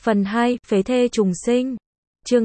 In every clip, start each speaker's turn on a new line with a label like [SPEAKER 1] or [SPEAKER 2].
[SPEAKER 1] Phần 2, phế thê trùng sinh. Chương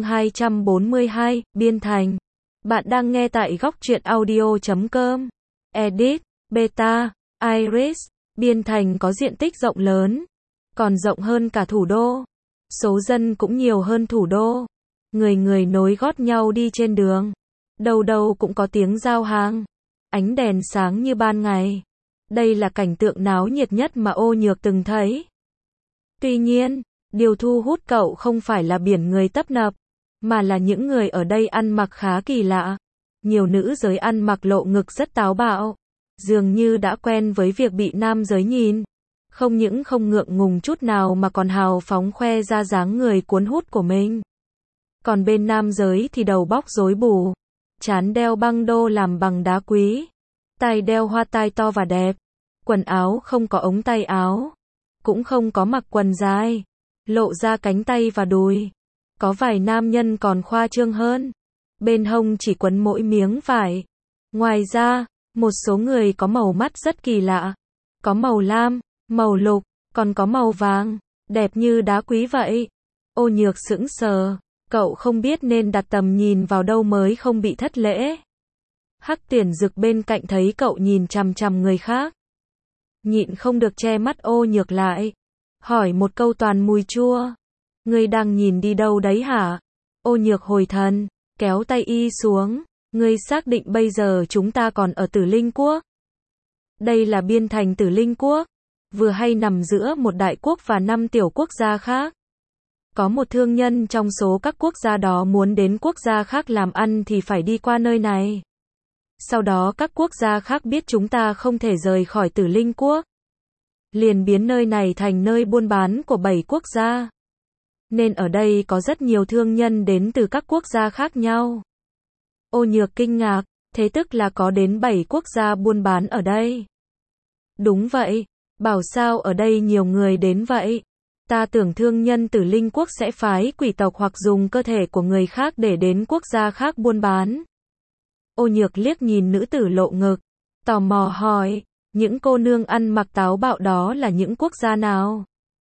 [SPEAKER 1] 242, Biên Thành. Bạn đang nghe tại góc truyện audio.com. Edit, Beta, Iris. Biên Thành có diện tích rộng lớn, còn rộng hơn cả thủ đô. Số dân cũng nhiều hơn thủ đô. Người người nối gót nhau đi trên đường. Đâu đâu cũng có tiếng giao hàng. Ánh đèn sáng như ban ngày. Đây là cảnh tượng náo nhiệt nhất mà Ô Nhược từng thấy. Tuy nhiên, điều thu hút cậu không phải là biển người tấp nập, mà là những người ở đây ăn mặc khá kỳ lạ. Nhiều nữ giới ăn mặc lộ ngực rất táo bạo, dường như đã quen với việc bị nam giới nhìn. Không những không ngượng ngùng chút nào mà còn hào phóng khoe ra dáng người cuốn hút của mình. Còn bên nam giới thì đầu bóc rối bù, trán đeo băng đô làm bằng đá quý, tai đeo hoa tai to và đẹp, quần áo không có ống tay áo, cũng không có mặc quần dài, lộ ra cánh tay và đùi. Có vài nam nhân còn khoa trương hơn, bên hông chỉ quấn mỗi miếng vải. Ngoài ra, một số người có màu mắt rất kỳ lạ, có màu lam, màu lục, còn có màu vàng, đẹp như đá quý vậy. Ô Nhược sững sờ, cậu không biết nên đặt tầm nhìn vào đâu mới không bị thất lễ. Hắc Tuyển Dực bên cạnh thấy cậu nhìn chằm chằm người khác, nhịn không được che mắt Ô Nhược lại, hỏi một câu toàn mùi chua. Ngươi đang nhìn đi đâu đấy hả? Ô Nhược hồi thần, kéo tay y xuống. Ngươi xác định bây giờ chúng ta còn ở Tử Linh Quốc? Đây là biên thành Tử Linh Quốc, vừa hay nằm giữa một đại quốc và 5 tiểu quốc gia khác. Có một thương nhân trong số các quốc gia đó muốn đến quốc gia khác làm ăn thì phải đi qua nơi này. Sau đó các quốc gia khác biết chúng ta không thể rời khỏi Tử Linh Quốc, liền biến nơi này thành nơi buôn bán của 7 quốc gia. Nên ở đây có rất nhiều thương nhân đến từ các quốc gia khác nhau. Ô Nhược kinh ngạc, thế tức là có đến 7 quốc gia buôn bán ở đây. Đúng vậy, bảo sao ở đây nhiều người đến vậy. Ta tưởng thương nhân Tử Linh Quốc sẽ phái quỷ tộc hoặc dùng cơ thể của người khác để đến quốc gia khác buôn bán. Ô Nhược liếc nhìn nữ tử lộ ngực, tò mò hỏi, những cô nương ăn mặc táo bạo đó là những quốc gia nào?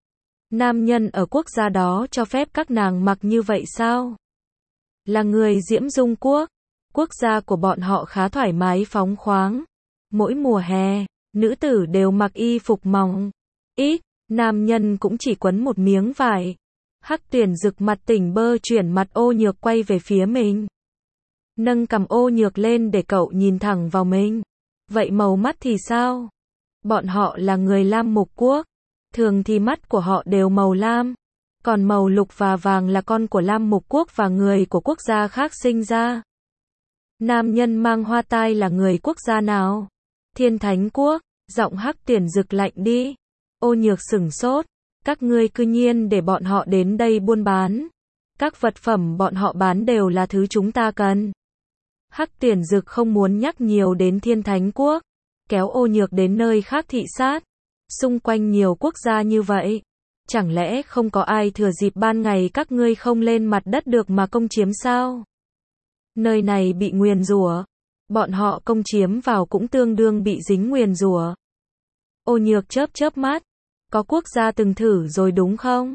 [SPEAKER 1] Nam nhân ở quốc gia đó cho phép các nàng mặc như vậy sao? Là người Diễm Dung Quốc. Quốc gia của bọn họ khá thoải mái phóng khoáng. Mỗi mùa hè, nữ tử đều mặc y phục mỏng. Ít, nam nhân cũng chỉ quấn một miếng vải. Hắc Tuyển Dực mặt tỉnh bơ chuyển mặt Ô Nhược quay về phía mình. Nâng cằm Ô Nhược lên để cậu nhìn thẳng vào mình. Vậy màu mắt thì sao? Bọn họ là người Lam Mục Quốc. Thường thì mắt của họ đều màu lam. Còn màu lục và vàng là con của Lam Mục Quốc và người của quốc gia khác sinh ra. Nam nhân mang hoa tai là người quốc gia nào? Thiên Thánh Quốc. Giọng Hắc Tuyển Dực lạnh đi. Ô Nhược sửng sốt. Các ngươi cư nhiên để bọn họ đến đây buôn bán. Các vật phẩm bọn họ bán đều là thứ chúng ta cần. Hắc Tuyển Dực không muốn nhắc nhiều đến Thiên Thánh Quốc, kéo Ô Nhược đến nơi khác thị sát. Xung quanh nhiều quốc gia như vậy, chẳng lẽ không có ai thừa dịp ban ngày các ngươi không lên mặt đất được mà công chiếm sao? Nơi này bị nguyền rủa, bọn họ công chiếm vào cũng tương đương bị dính nguyền rủa. Ô Nhược chớp chớp mắt, có quốc gia từng thử rồi đúng không?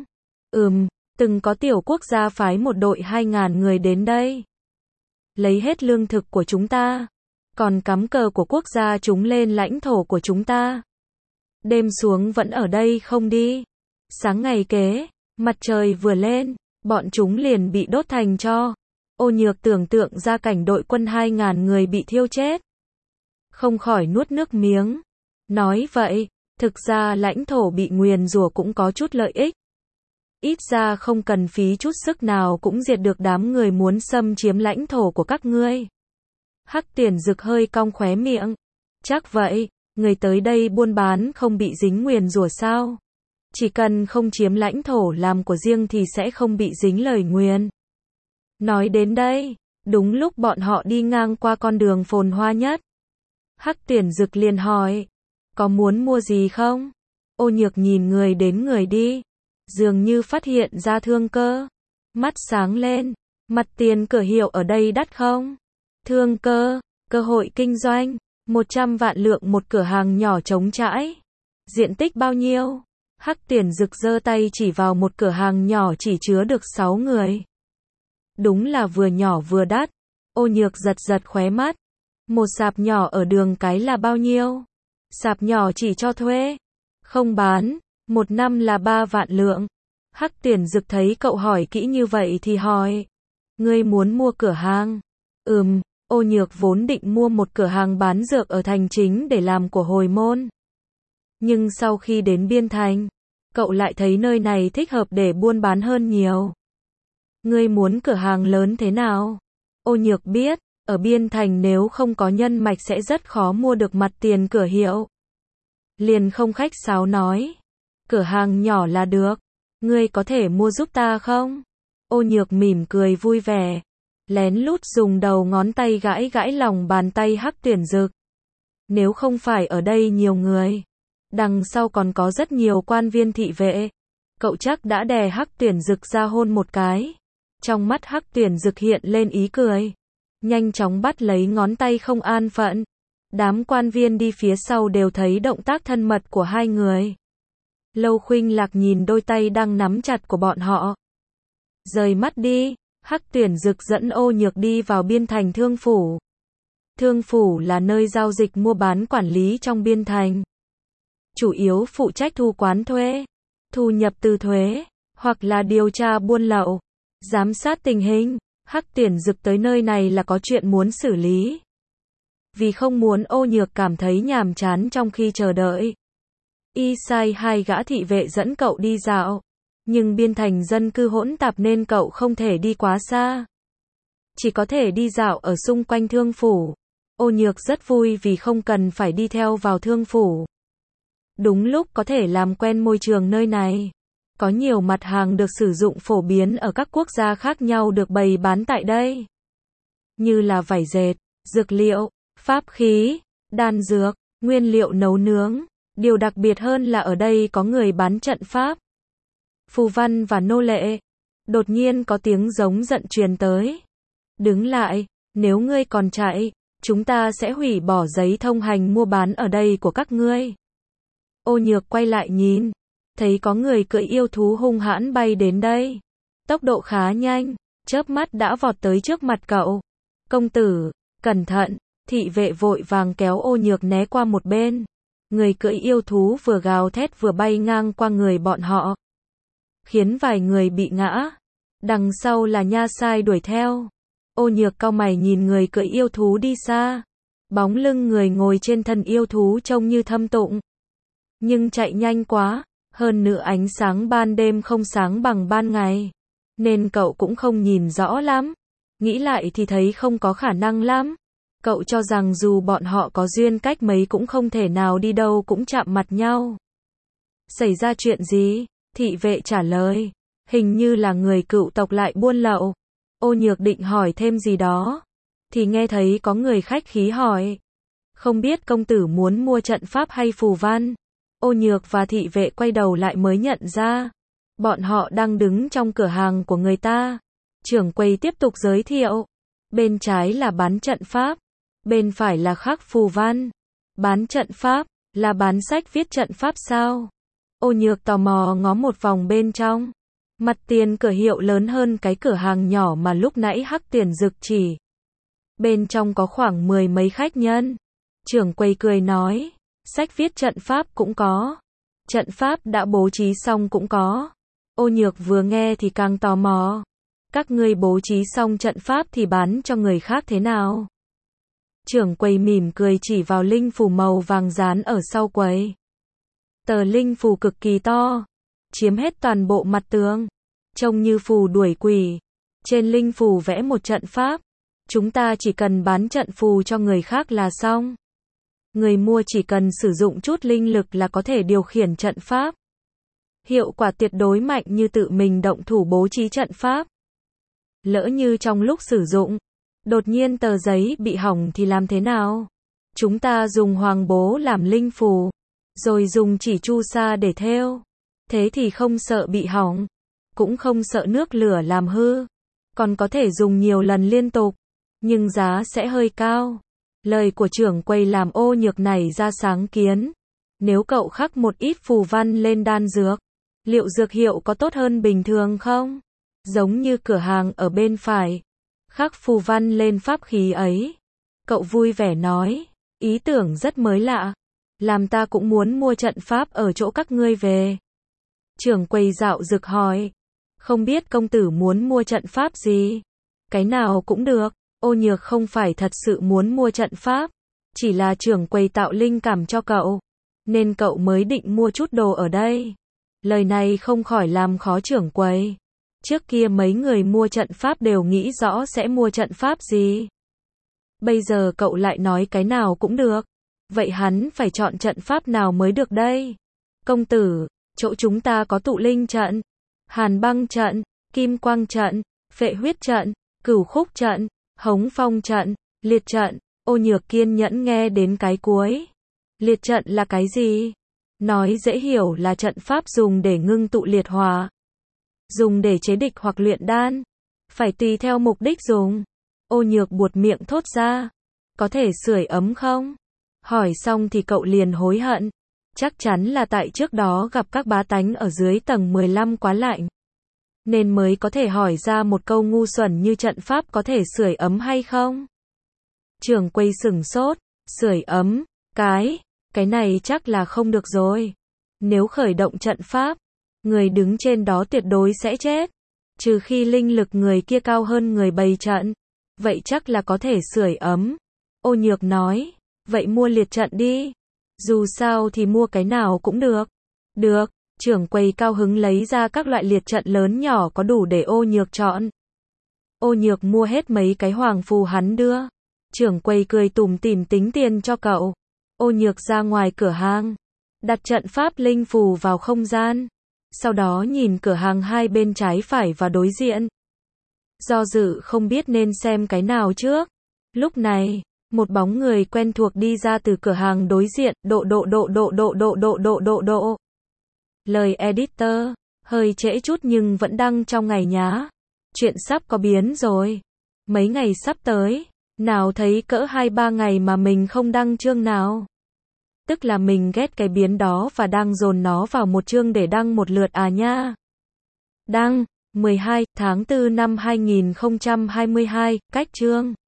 [SPEAKER 1] Từng có tiểu quốc gia phái một đội 2.000 người đến đây, lấy hết lương thực của chúng ta, còn cắm cờ của quốc gia chúng lên lãnh thổ của chúng ta. Đêm xuống vẫn ở đây không đi. Sáng ngày kế, mặt trời vừa lên, bọn chúng liền bị đốt thành tro. Ô Nhược tưởng tượng ra cảnh đội quân 2.000 người bị thiêu chết, không khỏi nuốt nước miếng. Nói vậy, thực ra lãnh thổ bị nguyền rủa cũng có chút lợi ích. Ít ra không cần phí chút sức nào cũng diệt được đám người muốn xâm chiếm lãnh thổ của các ngươi. Hắc Tuyển Dực hơi cong khóe miệng. Chắc vậy, người tới đây buôn bán không bị dính nguyền rủa sao? Chỉ cần không chiếm lãnh thổ làm của riêng thì sẽ không bị dính lời nguyền. Nói đến đây, đúng lúc bọn họ đi ngang qua con đường phồn hoa nhất. Hắc Tuyển Dực liền hỏi, có muốn mua gì không? Ô Nhược nhìn người đến người đi, dường như phát hiện ra thương cơ. Mắt sáng lên, mặt tiền cửa hiệu ở đây đắt không? Thương cơ, cơ hội kinh doanh, 100 vạn lượng một cửa hàng nhỏ trống trãi. Diện tích bao nhiêu? Hắc Tuyển Dực giơ tay chỉ vào một cửa hàng nhỏ chỉ chứa được 6 người. Đúng là vừa nhỏ vừa đắt. Ô Nhược giật giật khóe mắt. Một sạp nhỏ ở đường cái là bao nhiêu? Sạp nhỏ chỉ cho thuê, không bán, một năm là 3 vạn lượng. Hắc Tuyển Dực thấy cậu hỏi kỹ như vậy thì hỏi, ngươi muốn mua cửa hàng? Ô Nhược vốn định mua một cửa hàng bán dược ở thành chính để làm của hồi môn. Nhưng sau khi đến Biên Thành, cậu lại thấy nơi này thích hợp để buôn bán hơn nhiều. Ngươi muốn cửa hàng lớn thế nào? Ô Nhược biết, ở Biên Thành nếu không có nhân mạch sẽ rất khó mua được mặt tiền cửa hiệu. Liền không khách sáo nói, cửa hàng nhỏ là được, ngươi có thể mua giúp ta không? Ô Nhược mỉm cười vui vẻ, lén lút dùng đầu ngón tay gãi gãi lòng bàn tay Hắc Tuyển Dực. Nếu không phải ở đây nhiều người, đằng sau còn có rất nhiều quan viên thị vệ, cậu chắc đã đè Hắc Tuyển Dực ra hôn một cái. Trong mắt Hắc Tuyển Dực hiện lên ý cười, nhanh chóng bắt lấy ngón tay không an phận. Đám quan viên đi phía sau đều thấy động tác thân mật của hai người. Lâu Khuynh Lạc nhìn đôi tay đang nắm chặt của bọn họ. Rời mắt đi, Hắc Tuyển Dực dẫn Ô Nhược đi vào Biên Thành Thương Phủ. Thương Phủ là nơi giao dịch mua bán quản lý trong Biên Thành. Chủ yếu phụ trách thu quán thuế, thu nhập từ thuế, hoặc là điều tra buôn lậu, giám sát tình hình. Hắc Tuyển Dực tới nơi này là có chuyện muốn xử lý. Vì không muốn Ô Nhược cảm thấy nhàm chán trong khi chờ đợi, y sai 2 gã thị vệ dẫn cậu đi dạo. Nhưng Biên Thành dân cư hỗn tạp nên cậu không thể đi quá xa. Chỉ có thể đi dạo ở xung quanh Thương Phủ. Ô Nhược rất vui vì không cần phải đi theo vào Thương Phủ. Đúng lúc có thể làm quen môi trường nơi này. Có nhiều mặt hàng được sử dụng phổ biến ở các quốc gia khác nhau được bày bán tại đây. Như là vải dệt, dược liệu, pháp khí, đan dược, nguyên liệu nấu nướng. Điều đặc biệt hơn là ở đây có người bán trận pháp, phù văn và nô lệ. Đột nhiên có tiếng giống giận truyền tới. Đứng lại, nếu ngươi còn chạy, chúng ta sẽ hủy bỏ giấy thông hành mua bán ở đây của các ngươi. Ô Nhược quay lại nhìn, thấy có người cưỡi yêu thú hung hãn bay đến đây. Tốc độ khá nhanh, chớp mắt đã vọt tới trước mặt cậu. Công tử, cẩn thận, thị vệ vội vàng kéo Ô Nhược né qua một bên. Người cưỡi yêu thú vừa gào thét vừa bay ngang qua người bọn họ, khiến vài người bị ngã. Đằng sau là nha sai đuổi theo. Ô Nhược cau mày nhìn người cưỡi yêu thú đi xa. Bóng lưng người ngồi trên thân yêu thú trông như thâm tụng, nhưng chạy nhanh quá, hơn nữa ánh sáng ban đêm không sáng bằng ban ngày, nên cậu cũng không nhìn rõ lắm. Nghĩ lại thì thấy không có khả năng lắm. Cậu cho rằng dù bọn họ có duyên cách mấy cũng không thể nào đi đâu cũng chạm mặt nhau. Xảy ra chuyện gì? Thị vệ trả lời, hình như là người cựu tộc lại buôn lậu. Ô Nhược định hỏi thêm gì đó, thì nghe thấy có người khách khí hỏi, không biết công tử muốn mua trận pháp hay phù văn? Ô Nhược và thị vệ quay đầu lại mới nhận ra, bọn họ đang đứng trong cửa hàng của người ta. Trưởng quầy tiếp tục giới thiệu, bên trái là bán trận pháp, bên phải là khắc phù văn. Bán trận pháp, là bán sách viết trận pháp sao? Ô Nhược tò mò ngó một vòng bên trong. Mặt tiền cửa hiệu lớn hơn cái cửa hàng nhỏ mà lúc nãy Hắc Tuyển Dực chỉ. Bên trong có khoảng 10 mấy khách nhân. Trưởng quầy cười nói, sách viết trận pháp cũng có, trận pháp đã bố trí xong cũng có. Ô Nhược vừa nghe thì càng tò mò. Các ngươi bố trí xong trận pháp thì bán cho người khác thế nào? Trưởng quầy mỉm cười chỉ vào linh phù màu vàng dán ở sau quầy. Tờ linh phù cực kỳ to, chiếm hết toàn bộ mặt tường, trông như phù đuổi quỷ. Trên linh phù vẽ một trận pháp, chúng ta chỉ cần bán trận phù cho người khác là xong. Người mua chỉ cần sử dụng chút linh lực là có thể điều khiển trận pháp. Hiệu quả tuyệt đối mạnh như tự mình động thủ bố trí trận pháp. Lỡ như trong lúc sử dụng, đột nhiên tờ giấy bị hỏng thì làm thế nào? Chúng ta dùng hoàng bố làm linh phù, rồi dùng chỉ chu sa để thêu. Thế thì không sợ bị hỏng, cũng không sợ nước lửa làm hư, còn có thể dùng nhiều lần liên tục, nhưng giá sẽ hơi cao. Lời của trưởng quầy làm Ô Nhược này ra sáng kiến. Nếu cậu khắc một ít phù văn lên đan dược, liệu dược hiệu có tốt hơn bình thường không? Giống như cửa hàng ở bên phải, khắc phù văn lên pháp khí ấy. Cậu vui vẻ nói, ý tưởng rất mới lạ, làm ta cũng muốn mua trận pháp ở chỗ các ngươi về. Trưởng quầy dạo dực hỏi, không biết công tử muốn mua trận pháp gì? Cái nào cũng được. Ô Nhược không phải thật sự muốn mua trận pháp, chỉ là trưởng quầy tạo linh cảm cho cậu, nên cậu mới định mua chút đồ ở đây. Lời này không khỏi làm khó trưởng quầy. Trước kia mấy người mua trận pháp đều nghĩ rõ sẽ mua trận pháp gì. Bây giờ cậu lại nói cái nào cũng được. Vậy hắn phải chọn trận pháp nào mới được đây? Công tử, chỗ chúng ta có tụ linh trận, hàn băng trận, kim quang trận, phệ huyết trận, cửu khúc trận, hống phong trận, liệt trận. Ô Nhược kiên nhẫn nghe đến cái cuối. Liệt trận là cái gì? Nói dễ hiểu là trận pháp dùng để ngưng tụ liệt hỏa, dùng để chế địch hoặc luyện đan, phải tùy theo mục đích dùng. Ô Nhược buột miệng thốt ra, có thể sưởi ấm không? Hỏi xong thì cậu liền hối hận, chắc chắn là tại trước đó gặp các bá tánh ở dưới tầng 15 quá lạnh, nên mới có thể hỏi ra một câu ngu xuẩn như trận pháp có thể sưởi ấm hay không. Trưởng quầy sửng sốt, sưởi ấm, cái này chắc là không được rồi. Nếu khởi động trận pháp, người đứng trên đó tuyệt đối sẽ chết, trừ khi linh lực người kia cao hơn người bày trận. Vậy chắc là có thể sưởi ấm. Ô Nhược nói, vậy mua liệt trận đi. Dù sao thì mua cái nào cũng được. Được, trưởng quầy cao hứng lấy ra các loại liệt trận lớn nhỏ có đủ để Ô Nhược chọn. Ô Nhược mua hết mấy cái hoàng phù hắn đưa. Trưởng quầy cười tủm tỉm tính tiền cho cậu. Ô Nhược ra ngoài cửa hàng, đặt trận pháp linh phù vào không gian. Sau đó nhìn cửa hàng hai bên trái phải và đối diện. Do dự không biết nên xem cái nào trước. Lúc này, một bóng người quen thuộc đi ra từ cửa hàng đối diện. Độ. Lời editor, hơi trễ chút nhưng vẫn đăng trong ngày nhá. Chuyện sắp có biến rồi. Mấy ngày sắp tới, nào thấy cỡ 2-3 ngày mà mình không đăng chương nào. Tức là mình ghét cái biến đó và đang dồn nó vào một chương để đăng một lượt à nha. Đăng, 12 tháng 4 năm 2022, cách chương.